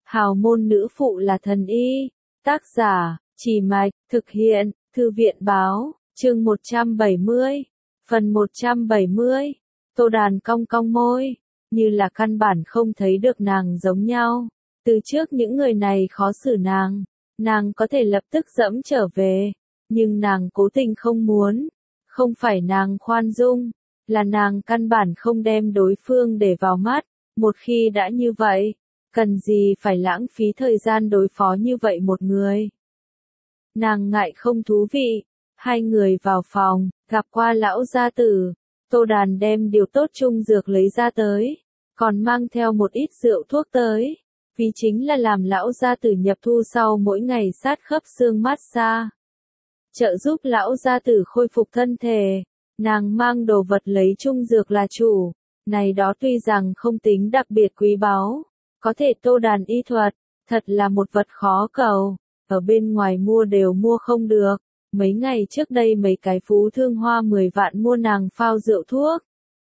Hào môn nữ phụ là thần y. Tác giả, Chỉ Mạch, thực hiện, Thư viện báo, chương 170, phần 170. Tô Đàn cong cong môi, như là căn bản không thấy được nàng giống nhau. Từ trước những người này khó xử nàng có thể lập tức dẫm trở về, nhưng nàng cố tình không muốn. Không phải nàng khoan dung, là nàng căn bản không đem đối phương để vào mắt. Một khi đã như vậy, cần gì phải lãng phí thời gian đối phó như vậy một người. Nàng ngại không thú vị, hai người vào phòng, gặp qua lão gia tử. Tô Đàn đem điều tốt trung dược lấy ra tới, còn mang theo một ít rượu thuốc tới, vì chính là làm lão gia tử nhập thu sau mỗi ngày sát khớp xương massage, trợ giúp lão gia tử khôi phục thân thể. Nàng mang đồ vật lấy trung dược là chủ, này đó tuy rằng không tính đặc biệt quý báu, có thể Tô Đàn y thuật, thật là một vật khó cầu, ở bên ngoài mua đều mua không được. Mấy ngày trước đây mấy cái phú thương hoa 10 vạn mua nàng phao rượu thuốc.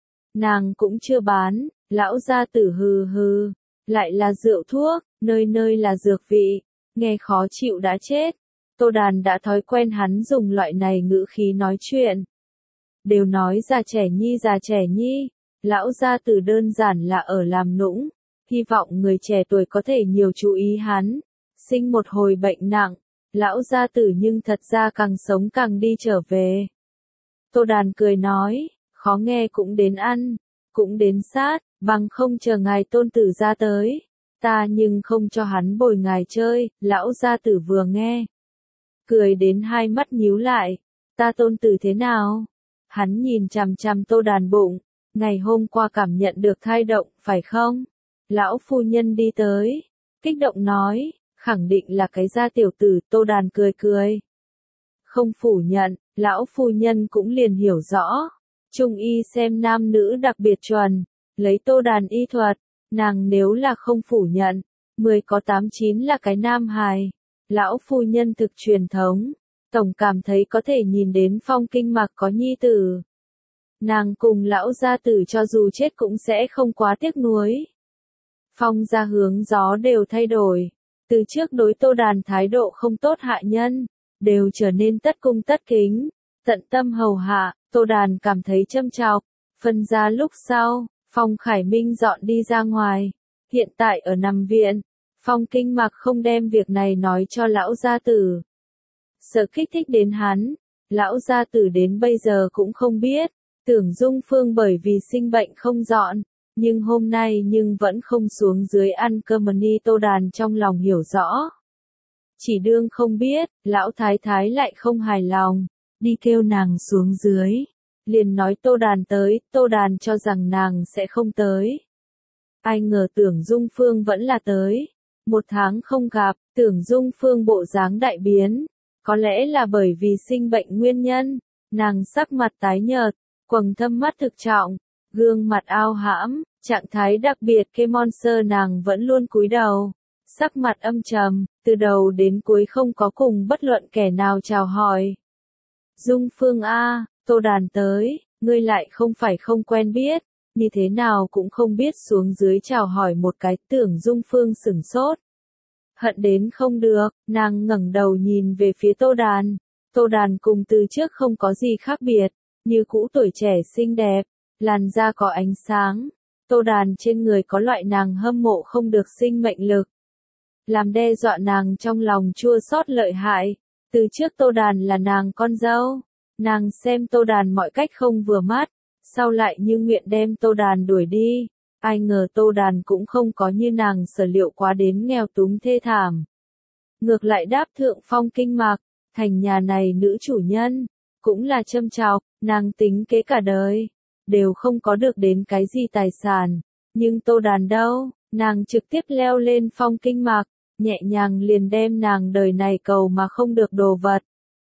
Nàng cũng chưa bán, lão gia tử hừ hừ, lại là rượu thuốc, nơi nơi là dược vị, nghe khó chịu đã chết. Tô Đàn đã thói quen hắn dùng loại này ngữ khí nói chuyện. Đều nói già trẻ nhi, lão gia tử đơn giản là ở làm nũng, hy vọng người trẻ tuổi có thể nhiều chú ý hắn. Sinh một hồi bệnh nặng, lão gia tử nhưng thật ra càng sống càng đi trở về. Tô Đàn cười nói, khó nghe cũng đến ăn, cũng đến sát, bằng không chờ ngài tôn tử ra tới, ta nhưng không cho hắn bồi ngài chơi. Lão gia tử vừa nghe, cười đến hai mắt nhíu lại, ta tôn tử thế nào? Hắn nhìn chằm chằm Tô Đàn bụng, ngày hôm qua cảm nhận được thai động, phải không? Lão phu nhân đi tới, kích động nói, khẳng định là cái gia tiểu tử. Tô Đàn cười cười, không phủ nhận, lão phu nhân cũng liền hiểu rõ. Trung y xem nam nữ đặc biệt chuẩn, lấy Tô Đàn y thuật, nàng nếu là không phủ nhận, 10 có 8 9 là cái nam hài. Lão phu nhân thực truyền thống, tổng cảm thấy có thể nhìn đến Phong Kinh Mạc có nhi tử. Nàng cùng lão gia tử cho dù chết cũng sẽ không quá tiếc nuối. Phong gia hướng gió đều thay đổi, từ trước đối Tô Đàn thái độ không tốt hạ nhân, đều trở nên tất cung tất kính, tận tâm hầu hạ. Tô Đàn cảm thấy châm chọc. Phân ra lúc sau, Phong Khải Minh dọn đi ra ngoài, hiện tại ở nằm viện. Phong Kinh Mạc không đem việc này nói cho lão gia tử, sợ kích thích đến hắn. Lão gia tử đến bây giờ cũng không biết, tưởng Dung Phương bởi vì sinh bệnh không dọn, nhưng hôm nay nhưng vẫn không xuống dưới ăn cơm ni. Tô Đàn trong lòng hiểu rõ, chỉ đương không biết. Lão thái thái lại không hài lòng, đi kêu nàng xuống dưới, liền nói Tô Đàn tới. Tô Đàn cho rằng nàng sẽ không tới, ai ngờ tưởng Dung Phương vẫn là tới. 1 tháng không gặp, tưởng Dung Phương bộ dáng đại biến, có lẽ là bởi vì sinh bệnh nguyên nhân, nàng sắc mặt tái nhợt, quầng thâm mắt thực trọng, gương mặt ao hãm, trạng thái đặc biệt. Cái monster nàng vẫn luôn cúi đầu, sắc mặt âm trầm, từ đầu đến cuối không có cùng bất luận kẻ nào chào hỏi. Dung Phương a, Tô Đàn tới, ngươi lại không phải không quen biết, như thế nào cũng không biết xuống dưới chào hỏi một cái. Tưởng Dung Phương sửng sốt, hận đến không được, nàng ngẩng đầu nhìn về phía Tô Đàn. Tô Đàn cùng từ trước không có gì khác biệt, như cũ tuổi trẻ xinh đẹp, làn da có ánh sáng. Tô Đàn trên người có loại nàng hâm mộ không được sinh mệnh lực, làm đe dọa nàng trong lòng chua xót lợi hại. Từ trước Tô Đàn là nàng con dâu, nàng xem Tô Đàn mọi cách không vừa mắt, sau lại như nguyện đem Tô Đàn đuổi đi. Ai ngờ Tô Đàn cũng không có như nàng sở liệu quá đến nghèo túng thê thảm, ngược lại đáp thượng Phong Kinh Mạc, thành nhà này nữ chủ nhân, cũng là châm chọc. Nàng tính kế cả đời, đều không có được đến cái gì tài sản, nhưng Tô Đàn đâu, nàng trực tiếp leo lên Phong Kinh Mạc, nhẹ nhàng liền đem nàng đời này cầu mà không được đồ vật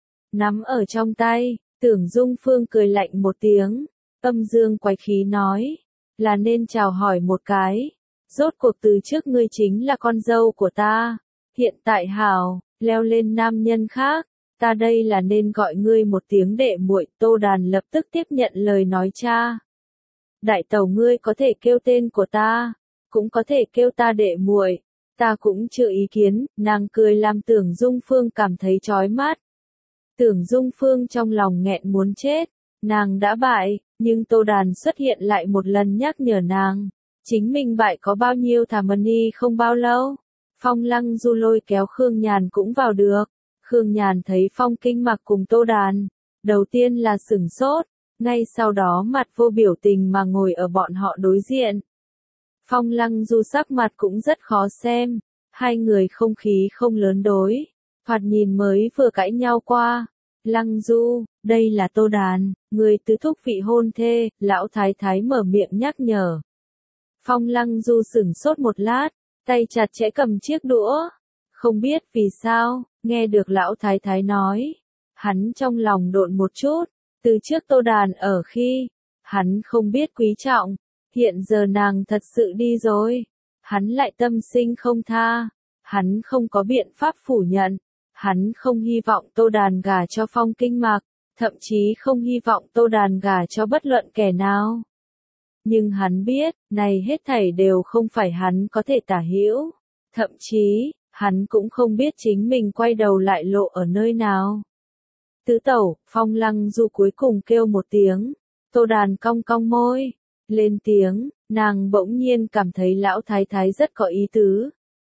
nắm ở trong tay. Tưởng Dung Phương cười lạnh một tiếng, âm dương quái khí nói, là nên chào hỏi một cái, rốt cuộc từ trước ngươi chính là con dâu của ta, hiện tại hảo, leo lên nam nhân khác, ta đây là nên gọi ngươi một tiếng đệ muội. Tô Đàn lập tức tiếp nhận lời nói cha. Đại tẩu, ngươi có thể kêu tên của ta, cũng có thể kêu ta đệ muội, Ta cũng chưa ý kiến, nàng cười làm Tưởng Dung Phương cảm thấy chói mắt. Tưởng Dung Phương trong lòng nghẹn muốn chết, nàng đã bại, nhưng Tô Đàn xuất hiện lại một lần nhắc nhở nàng. Chính mình bại có bao nhiêu thả mani không bao lâu. Phong Lăng Du lôi kéo Khương Nhàn cũng vào được. Khương Nhàn thấy Phong Kinh Mặc cùng Tô Đàn. Đầu tiên là sửng sốt, ngay sau đó mặt vô biểu tình mà ngồi ở bọn họ đối diện. Phong Lăng Du sắc mặt cũng rất khó xem, hai người không khí không lớn đối, thoạt nhìn mới vừa cãi nhau qua. Lăng Du, đây là Tô Đàn, người tứ thúc vị hôn thê, lão thái thái mở miệng nhắc nhở. Phong Lăng Du sửng sốt một lát, tay chặt chẽ cầm chiếc đũa. Không biết vì sao, nghe được lão thái thái nói. Hắn trong lòng độn một chút, từ trước Tô Đàn ở khi, hắn không biết quý trọng, hiện giờ nàng thật sự đi rồi. Hắn lại tâm sinh không tha, hắn không có biện pháp phủ nhận, hắn không hy vọng Tô Đàn gả cho Phong Kinh Mặc, thậm chí không hy vọng Tô Đàn gả cho bất luận kẻ nào. Nhưng hắn biết, này hết thảy đều không phải hắn có thể tả hữu, thậm chí, hắn cũng không biết chính mình quay đầu lại lộ ở nơi nào. Tứ tẩu, Phong Lăng Du cuối cùng kêu một tiếng, Tô Đàn cong cong môi, lên tiếng, nàng bỗng nhiên cảm thấy lão thái thái rất có ý tứ.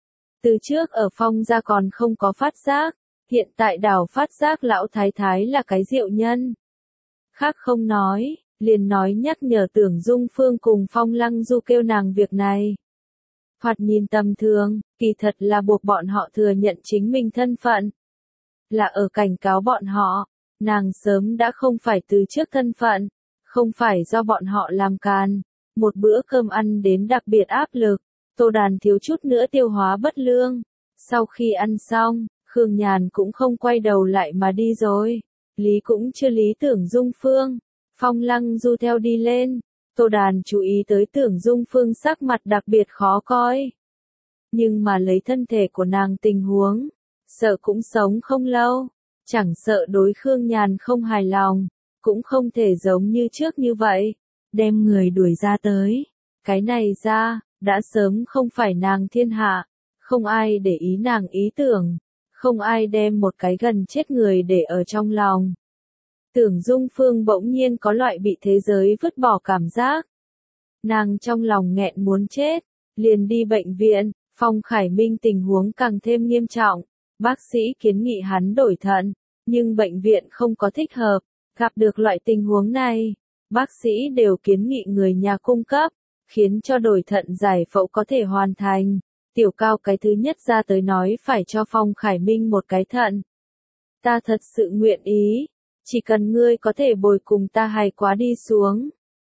Từ trước ở Phong gia còn không có phát giác, hiện tại đảo phát giác lão thái thái là cái diệu nhân. Khác không nói, liền nói nhắc nhở Tưởng Dung Phương cùng Phong Lăng Du kêu nàng việc này. Thoạt nhìn tầm thường, kỳ thật là buộc bọn họ thừa nhận chính mình thân phận. Là ở cảnh cáo bọn họ, nàng sớm đã không phải từ trước thân phận, không phải do bọn họ làm càn. Một bữa cơm ăn đến đặc biệt áp lực, Tô Đàn thiếu chút nữa tiêu hóa bất lương. Sau khi ăn xong, Khương Nhàn cũng không quay đầu lại mà đi rồi. Lý cũng chưa lý Tưởng Dung Phương. Phong Lăng Du theo đi lên. Tô Đàn chú ý tới Tưởng Dung Phương sắc mặt đặc biệt khó coi. Nhưng mà lấy thân thể của nàng tình huống, sợ cũng sống không lâu. Chẳng sợ đối Khương Nhàn không hài lòng, cũng không thể giống như trước như vậy. Đem người đuổi ra tới. Cái này ra, đã sớm không phải nàng thiên hạ. Không ai để ý nàng ý tưởng. Không ai đem một cái gần chết người để ở trong lòng. Tưởng Dung Phương bỗng nhiên có loại bị thế giới vứt bỏ cảm giác. Nàng trong lòng nghẹn muốn chết, liền đi bệnh viện. Phong Khải Minh tình huống càng thêm nghiêm trọng. Bác sĩ kiến nghị hắn đổi thận, nhưng bệnh viện không có thích hợp. Gặp được loại tình huống này, bác sĩ đều kiến nghị người nhà cung cấp, khiến cho đổi thận giải phẫu có thể hoàn thành. Tiểu Cao cái thứ nhất ra tới nói phải cho Phong Khải Minh một cái thận. Ta thật sự nguyện ý, chỉ cần ngươi có thể bồi cùng ta hài quá đi xuống.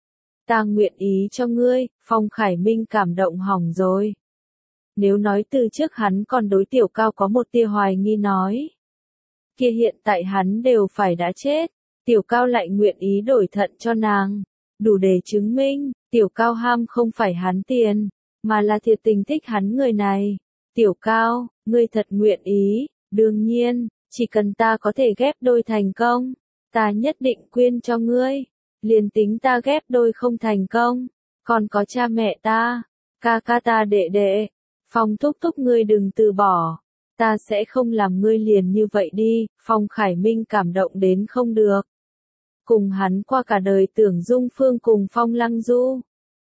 Ta nguyện ý cho ngươi, Phong Khải Minh cảm động hỏng rồi. Nếu nói từ trước hắn còn đối Tiểu Cao có một tia hoài nghi nói. Kia hiện tại hắn đều phải đã chết, Tiểu Cao lại nguyện ý đổi thận cho nàng. Đủ để chứng minh, Tiểu Cao ham không phải hắn tiền, mà là thiệt tình thích hắn người này. Tiểu Cao, ngươi thật nguyện ý, đương nhiên, chỉ cần ta có thể ghép đôi thành công, ta nhất định quyên cho ngươi. Liền tính ta ghép đôi không thành công, còn có cha mẹ ta, ca ca ta đệ đệ, Phong thúc thúc ngươi đừng từ bỏ, ta sẽ không làm ngươi liền như vậy đi. Phong Khải Minh cảm động đến không được. Cùng hắn qua cả đời Tưởng Dung Phương cùng Phong Lăng Du,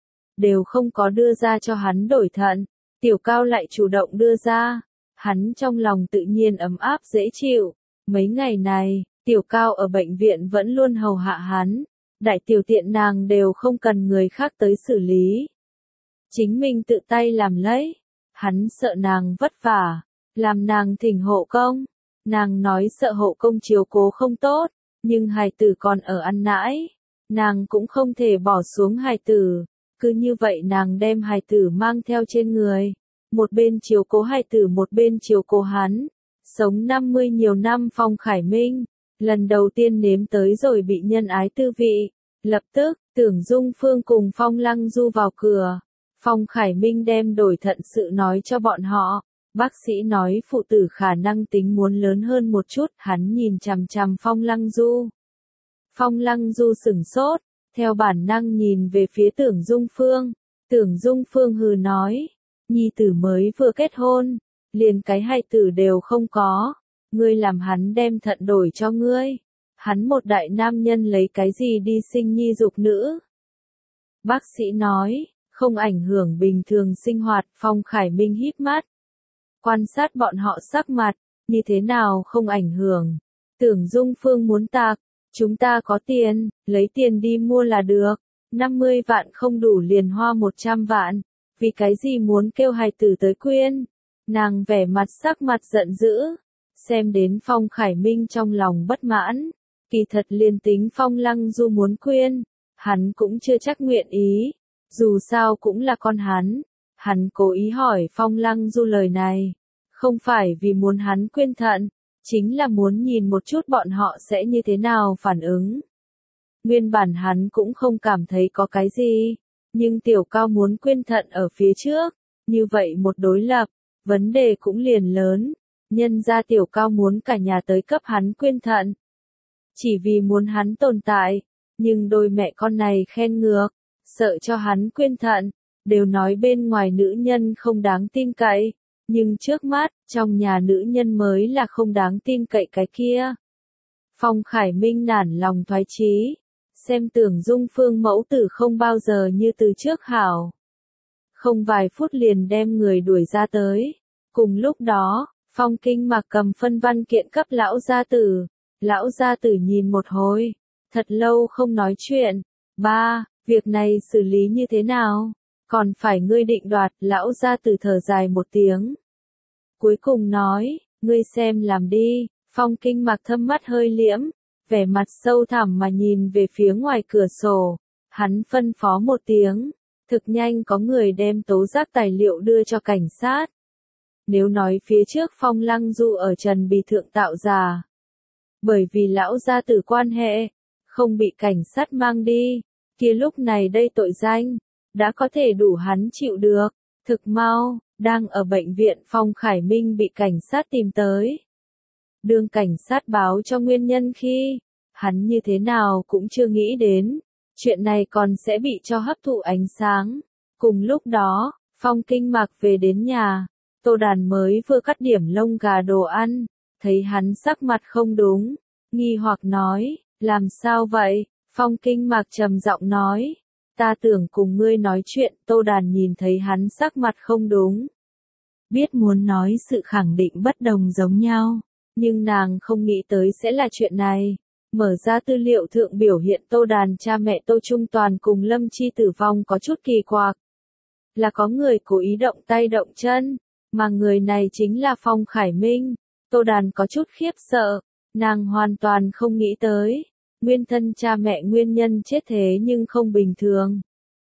đều không có đưa ra cho hắn đổi thận, Tiểu Cao lại chủ động đưa ra, hắn trong lòng tự nhiên ấm áp dễ chịu. Mấy ngày này, Tiểu Cao ở bệnh viện vẫn luôn hầu hạ hắn, đại tiểu tiện nàng đều không cần người khác tới xử lý. Chính mình tự tay làm lấy, hắn sợ nàng vất vả, làm nàng thỉnh hộ công. Nàng nói sợ hộ công chiếu cố không tốt, nhưng hài tử còn ở ăn nãi, nàng cũng không thể bỏ xuống hài tử. Cứ như vậy nàng đem hài tử mang theo trên người, một bên chiếu cố hài tử một bên chiếu cố hắn. Sống 50 nhiều năm Phong Khải Minh, lần đầu tiên nếm tới rồi bị nhân ái tư vị. Lập tức, Tưởng Dung Phương cùng Phong Lăng Du vào cửa. Phong Khải Minh đem đổi thận sự nói cho bọn họ. Bác sĩ nói phụ tử khả năng tính muốn lớn hơn một chút, hắn nhìn chằm chằm Phong Lăng Du. Phong Lăng Du sửng sốt, theo bản năng nhìn về phía Tưởng Dung Phương. Tưởng Dung Phương hừ nói, nhi tử mới vừa kết hôn, liền cái hài tử đều không có, ngươi làm hắn đem thận đổi cho ngươi, hắn một đại nam nhân lấy cái gì đi sinh nhi dục nữ. Bác sĩ nói, không ảnh hưởng bình thường sinh hoạt. Phong Khải Minh híp mắt, quan sát bọn họ sắc mặt, như thế nào không ảnh hưởng. Tưởng Dung Phương muốn tạc, chúng ta có tiền, lấy tiền đi mua là được, 50 vạn không đủ liền hoa 100 vạn, vì cái gì muốn kêu hài tử tới quyên. Nàng vẻ mặt sắc mặt giận dữ, xem đến Phong Khải Minh trong lòng bất mãn, kỳ thật liền tính Phong Lăng Du muốn quyên, hắn cũng chưa chắc nguyện ý, dù sao cũng là con hắn cố ý hỏi Phong Lăng Du lời này, không phải vì muốn hắn quyên thận, chính là muốn nhìn một chút bọn họ sẽ như thế nào phản ứng. Nguyên bản hắn cũng không cảm thấy có cái gì, nhưng Tiểu Cao muốn quyên thận ở phía trước, như vậy một đối lập, vấn đề cũng liền lớn, nhân ra Tiểu Cao muốn cả nhà tới cấp hắn quyên thận, chỉ vì muốn hắn tồn tại, nhưng đôi mẹ con này khen ngược, sợ cho hắn quyên thận, đều nói bên ngoài nữ nhân không đáng tin cậy, nhưng trước mắt, trong nhà nữ nhân mới là không đáng tin cậy cái kia. Phong Khải Minh nản lòng thoái chí, xem Tưởng Dung Phương mẫu tử không bao giờ như từ trước hảo. Không vài phút liền đem người đuổi ra tới. Cùng lúc đó, Phong Kinh Mạc cầm phân văn kiện cấp lão gia tử nhìn một hồi, thật lâu không nói chuyện. Ba, việc này xử lý như thế nào? Còn phải ngươi định đoạt. Lão gia tử thở dài một tiếng. Cuối cùng nói, ngươi xem làm đi. Phong Kinh Mạc thâm mắt hơi liễm, vẻ mặt sâu thẳm mà nhìn về phía ngoài cửa sổ. Hắn phân phó một tiếng, thực nhanh có người đem tố giác tài liệu đưa cho cảnh sát. Nếu nói phía trước Phong Lăng Du ở Trần Bì Thượng tạo giả, bởi vì lão gia tử quan hệ, không bị cảnh sát mang đi, kia lúc này đây tội danh, đã có thể đủ hắn chịu được. Thực mau, đang ở bệnh viện Phong Khải Minh bị cảnh sát tìm tới. Đương cảnh sát báo cho nguyên nhân khi, hắn như thế nào cũng chưa nghĩ đến, chuyện này còn sẽ bị cho hấp thụ ánh sáng. Cùng lúc đó, Phong Kinh Mạc về đến nhà, Tô Đàn mới vừa cắt điểm lông gà đồ ăn, thấy hắn sắc mặt không đúng, nghi hoặc nói, làm sao vậy? Phong Kinh Mạc trầm giọng nói, ta tưởng cùng ngươi nói chuyện. Tô Đàn nhìn thấy hắn sắc mặt không đúng, biết muốn nói sự khẳng định bất đồng giống nhau, nhưng nàng không nghĩ tới sẽ là chuyện này. Mở ra tư liệu thượng biểu hiện Tô Đàn cha mẹ Tô Trung Toàn cùng Lâm Chi tử vong có chút kỳ quặc. Là có người cố ý động tay động chân, mà người này chính là Phong Khải Minh. Tô Đàn có chút khiếp sợ, nàng hoàn toàn không nghĩ tới, nguyên thân cha mẹ nguyên nhân chết thế nhưng không bình thường.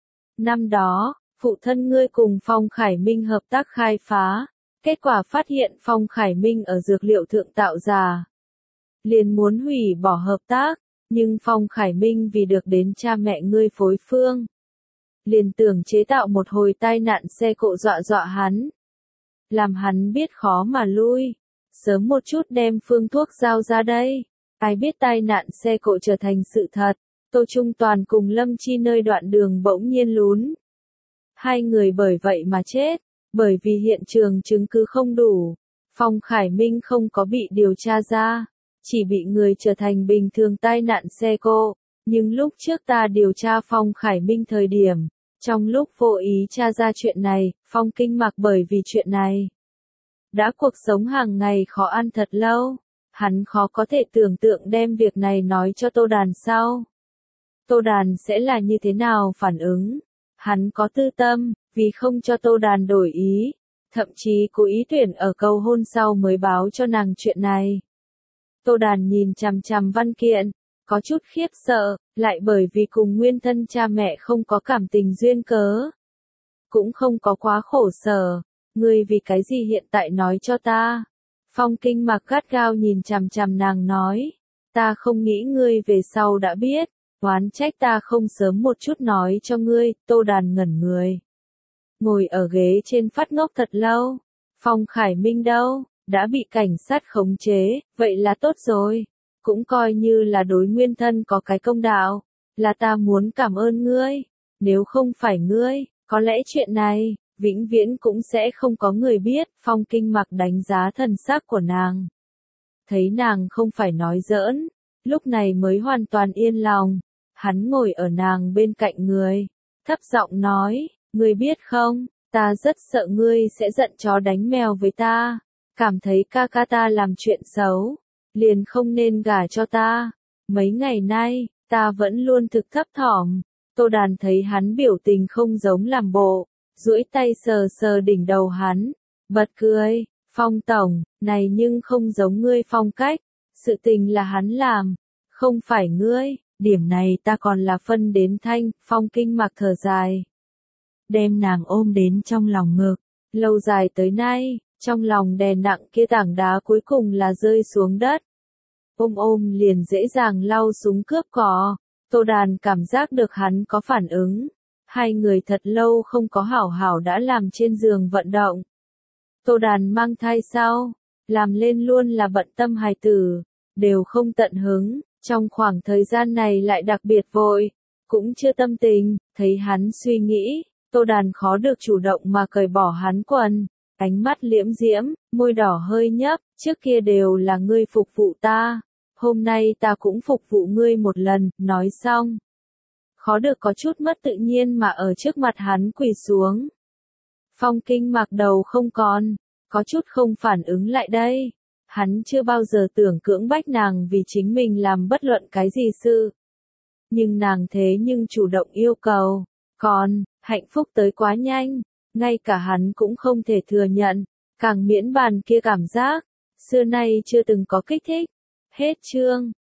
Năm đó, phụ thân ngươi cùng Phong Khải Minh hợp tác khai phá, kết quả phát hiện Phong Khải Minh ở dược liệu thượng tạo giả. Liền muốn hủy bỏ hợp tác, nhưng Phong Khải Minh vì được đến cha mẹ ngươi phối phương, liền tưởng chế tạo một hồi tai nạn xe cộ dọa dọa hắn, làm hắn biết khó mà lui, sớm một chút đem phương thuốc giao ra đây. Ai biết tai nạn xe cộ trở thành sự thật, Tô Trung Toàn cùng Lâm Chi nơi đoạn đường bỗng nhiên lún. Hai người bởi vậy mà chết, bởi vì hiện trường chứng cứ không đủ. Phong Khải Minh không có bị điều tra ra, chỉ bị người trở thành bình thường tai nạn xe cộ. Nhưng lúc trước ta điều tra Phong Khải Minh thời điểm, trong lúc vô ý tra ra chuyện này, Phong Kinh Mạc bởi vì chuyện này đã cuộc sống hàng ngày khó ăn thật lâu. Hắn khó có thể tưởng tượng đem việc này nói cho Tô Đàn sau. Tô Đàn sẽ là như thế nào phản ứng? Hắn có tư tâm, vì không cho Tô Đàn đổi ý, thậm chí cố ý tuyển ở cầu hôn sau mới báo cho nàng chuyện này. Tô Đàn nhìn chằm chằm văn kiện, có chút khiếp sợ, lại bởi vì cùng nguyên thân cha mẹ không có cảm tình duyên cớ, cũng không có quá khổ sở. Ngươi vì cái gì hiện tại nói cho ta? Phong Kinh Mạc gắt gao nhìn chằm chằm nàng nói, ta không nghĩ ngươi về sau đã biết, oán trách ta không sớm một chút nói cho ngươi. Tô Đàn ngẩn người, ngồi ở ghế trên phát ngốc thật lâu. Phong Khải Minh đâu, đã bị cảnh sát khống chế, vậy là tốt rồi, cũng coi như là đối nguyên thân có cái công đạo, là ta muốn cảm ơn ngươi, nếu không phải ngươi, có lẽ chuyện này vĩnh viễn cũng sẽ không có người biết. Phong Kinh Mặc đánh giá thần sắc của nàng. Thấy nàng không phải nói giỡn, lúc này mới hoàn toàn yên lòng. Hắn ngồi ở nàng bên cạnh người, thấp giọng nói, ngươi biết không, ta rất sợ ngươi sẽ giận chó đánh mèo với ta, cảm thấy ca ca ta làm chuyện xấu, liền không nên gả cho ta. Mấy ngày nay, ta vẫn luôn thực thấp thỏm. Tô Đàn thấy hắn biểu tình không giống làm bộ, duỗi tay sờ sờ đỉnh đầu hắn, bật cười, Phong tổng, này nhưng không giống ngươi phong cách, sự tình là hắn làm, không phải ngươi, điểm này ta còn là phân đến thanh. Phong Kinh Mặc thở dài, đem nàng ôm đến trong lòng ngực, lâu dài tới nay, trong lòng đè nặng kia tảng đá cuối cùng là rơi xuống đất. Ôm liền dễ dàng lau súng cướp cỏ. Tô Đàn cảm giác được hắn có phản ứng. Hai người thật lâu không có hảo hảo đã làm trên giường vận động. Tô Đàn mang thai sau, làm lên luôn là bận tâm hài tử, đều không tận hứng, trong khoảng thời gian này lại đặc biệt vội, cũng chưa tâm tình. Thấy hắn suy nghĩ, Tô Đàn khó được chủ động mà cởi bỏ hắn quần, ánh mắt liễm diễm, môi đỏ hơi nhấp, trước kia đều là ngươi phục vụ ta, hôm nay ta cũng phục vụ ngươi một lần. Nói xong, khó được có chút mất tự nhiên mà ở trước mặt hắn quỳ xuống. Phong Kinh Mặc đầu không còn, có chút không phản ứng lại đây. Hắn chưa bao giờ tưởng cưỡng bách nàng vì chính mình làm bất luận cái gì sự. Nhưng nàng thế nhưng chủ động yêu cầu, còn, hạnh phúc tới quá nhanh, ngay cả hắn cũng không thể thừa nhận, càng miễn bàn kia cảm giác, xưa nay chưa từng có kích thích. Hết chương.